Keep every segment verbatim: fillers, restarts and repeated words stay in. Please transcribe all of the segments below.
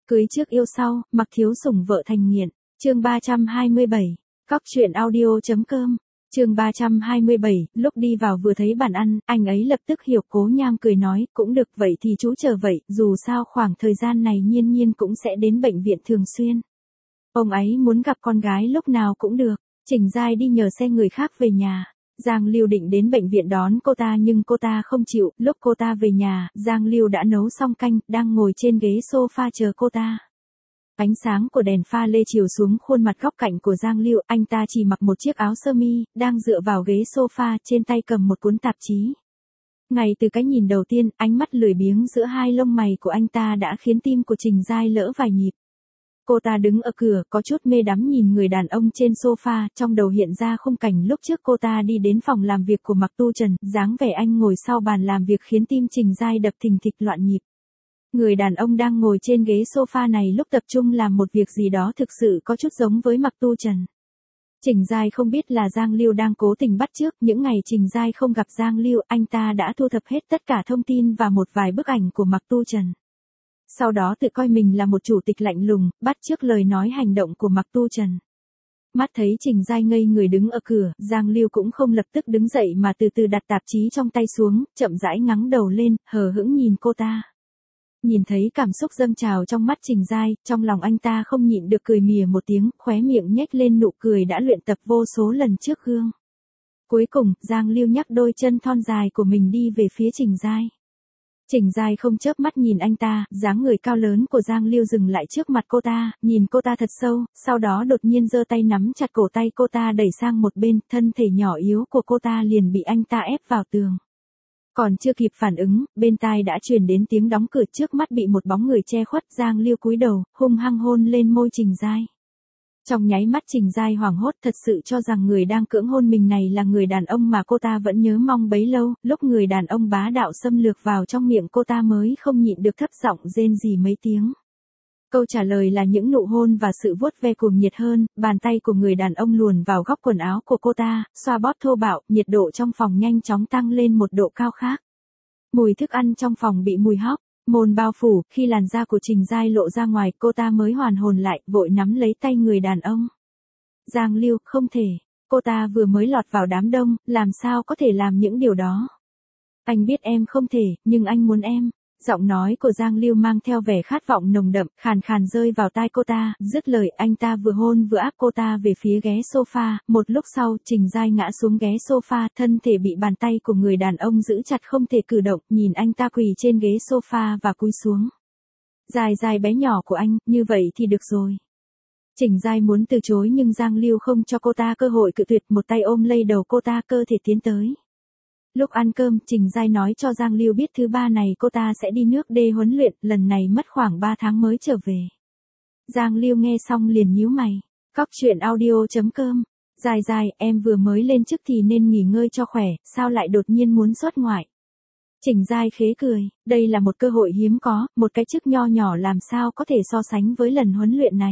Cưới trước yêu sau, mặc thiếu sủng vợ thành nghiện. Chương ba trăm hai mươi bảy. Cóc truyện audio chấm com. Chương ba trăm hai mươi bảy, lúc đi vào vừa thấy bàn ăn, anh ấy lập tức hiểu. Cố Nham cười nói, cũng được, vậy thì chú chờ vậy, dù sao khoảng thời gian này Nhiên Nhiên cũng sẽ đến bệnh viện thường xuyên. Ông ấy muốn gặp con gái lúc nào cũng được. Trình Giai đi nhờ xe người khác về nhà. Giang Lưu định đến bệnh viện đón cô ta nhưng cô ta không chịu. Lúc cô ta về nhà, Giang Lưu đã nấu xong canh, đang ngồi trên ghế sofa chờ cô ta. Ánh sáng của đèn pha lê chiếu xuống khuôn mặt góc cạnh của Giang Lưu, anh ta chỉ mặc một chiếc áo sơ mi, đang dựa vào ghế sofa, trên tay cầm một cuốn tạp chí. Ngay từ cái nhìn đầu tiên, ánh mắt lười biếng giữa hai lông mày của anh ta đã khiến tim của Trình Giai lỡ vài nhịp. Cô ta đứng ở cửa, có chút mê đắm nhìn người đàn ông trên sofa, trong đầu hiện ra khung cảnh lúc trước cô ta đi đến phòng làm việc của Mạc Tu Trần, dáng vẻ anh ngồi sau bàn làm việc khiến tim Trình Giai đập thình thịch loạn nhịp. Người đàn ông đang ngồi trên ghế sofa này lúc tập trung làm một việc gì đó thực sự có chút giống với Mạc Tu Trần. Trình Giai không biết là Giang Lưu đang cố tình bắt chước, những ngày Trình Giai không gặp Giang Lưu, anh ta đã thu thập hết tất cả thông tin và một vài bức ảnh của Mạc Tu Trần. Sau đó tự coi mình là một chủ tịch lạnh lùng, bắt chước lời nói hành động của Mạc Tu Trần. Mắt thấy Trình Giai ngây người đứng ở cửa, Giang Lưu cũng không lập tức đứng dậy mà từ từ đặt tạp chí trong tay xuống, chậm rãi ngẩng đầu lên, hờ hững nhìn cô ta. Nhìn thấy cảm xúc dâng trào trong mắt Trình Giai, trong lòng anh ta không nhịn được cười mỉa một tiếng, khóe miệng nhếch lên nụ cười đã luyện tập vô số lần trước gương. Cuối cùng, Giang Lưu nhắc đôi chân thon dài của mình đi về phía Trình Giai. Trình Giai không chớp mắt nhìn anh ta, dáng người cao lớn của Giang Lưu dừng lại trước mặt cô ta, nhìn cô ta thật sâu, sau đó đột nhiên giơ tay nắm chặt cổ tay cô ta đẩy sang một bên, thân thể nhỏ yếu của cô ta liền bị anh ta ép vào tường. Còn chưa kịp phản ứng, bên tai đã truyền đến tiếng đóng cửa, trước mắt bị một bóng người che khuất. Giang Lưu cúi đầu, hung hăng hôn lên môi Trình Giai. Trong nháy mắt Trình Giai hoảng hốt, thật sự cho rằng người đang cưỡng hôn mình này là người đàn ông mà cô ta vẫn nhớ mong bấy lâu, lúc người đàn ông bá đạo xâm lược vào trong miệng cô ta mới không nhịn được thấp giọng rên rỉ mấy tiếng. Câu trả lời là những nụ hôn và sự vuốt ve cuồng nhiệt hơn, bàn tay của người đàn ông luồn vào góc quần áo của cô ta, xoa bóp thô bạo, nhiệt độ trong phòng nhanh chóng tăng lên một độ cao khác. Mùi thức ăn trong phòng bị mùi hóc, mồn bao phủ, khi làn da của Trình Giai lộ ra ngoài, cô ta mới hoàn hồn lại, vội nắm lấy tay người đàn ông. Giang Lưu, không thể, cô ta vừa mới lọt vào đám đông, làm sao có thể làm những điều đó. Anh biết em không thể, nhưng anh muốn em. Giọng nói của Giang Lưu mang theo vẻ khát vọng nồng đậm, khàn khàn rơi vào tai cô ta, dứt lời anh ta vừa hôn vừa áp cô ta về phía ghế sofa, một lúc sau, Trình Giai ngã xuống ghế sofa, thân thể bị bàn tay của người đàn ông giữ chặt không thể cử động, nhìn anh ta quỳ trên ghế sofa và cúi xuống. Giai Giai bé nhỏ của anh, như vậy thì được rồi. Trình Giai muốn từ chối nhưng Giang Lưu không cho cô ta cơ hội cự tuyệt, một tay ôm lấy đầu cô ta, cơ thể tiến tới. Lúc ăn cơm, Trình Giai nói cho Giang Lưu biết thứ ba này cô ta sẽ đi nước đê huấn luyện, lần này mất khoảng ba tháng mới trở về. Giang Lưu nghe xong liền nhíu mày. Cóc truyện audio chấm com. Giai Giai, em vừa mới lên chức thì nên nghỉ ngơi cho khỏe, sao lại đột nhiên muốn xuất ngoại? Trình Giai khế cười, đây là một cơ hội hiếm có, một cái chức nho nhỏ làm sao có thể so sánh với lần huấn luyện này.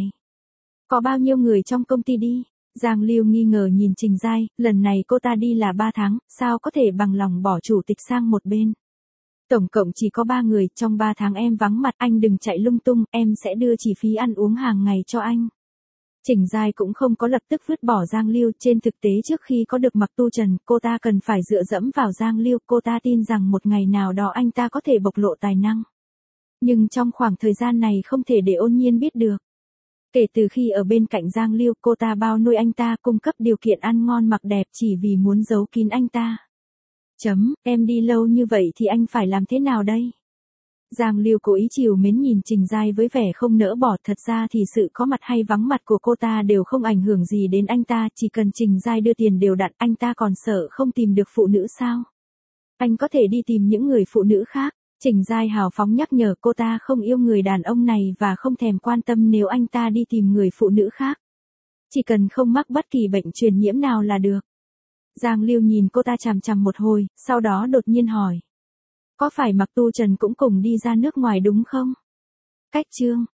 Có bao nhiêu người trong công ty đi? Giang Lưu nghi ngờ nhìn Trình Giai, lần này cô ta đi là ba tháng, sao có thể bằng lòng bỏ chủ tịch sang một bên. Tổng cộng chỉ có ba người, trong ba tháng em vắng mặt, anh đừng chạy lung tung, em sẽ đưa chi phí ăn uống hàng ngày cho anh. Trình Giai cũng không có lập tức vứt bỏ Giang Lưu, trên thực tế trước khi có được Mạc Tu Trần, cô ta cần phải dựa dẫm vào Giang Lưu, cô ta tin rằng một ngày nào đó anh ta có thể bộc lộ tài năng. Nhưng trong khoảng thời gian này không thể để Ôn Nhiên biết được. Kể từ khi ở bên cạnh Giang Lưu, cô ta bao nuôi anh ta, cung cấp điều kiện ăn ngon mặc đẹp chỉ vì muốn giấu kín anh ta. Chấm, em đi lâu như vậy thì anh phải làm thế nào đây? Giang Lưu cố ý chiều mến nhìn Trình Giai với vẻ không nỡ bỏ, thật ra thì sự có mặt hay vắng mặt của cô ta đều không ảnh hưởng gì đến anh ta, chỉ cần Trình Giai đưa tiền đều đặn, anh ta còn sợ không tìm được phụ nữ sao? Anh có thể đi tìm những người phụ nữ khác. Trình Giai hào phóng nhắc nhở cô ta không yêu người đàn ông này và không thèm quan tâm nếu anh ta đi tìm người phụ nữ khác. Chỉ cần không mắc bất kỳ bệnh truyền nhiễm nào là được. Giang Lưu nhìn cô ta chằm chằm một hồi, sau đó đột nhiên hỏi. Có phải Mạc Tu Trần cũng cùng đi ra nước ngoài đúng không? Cách chương.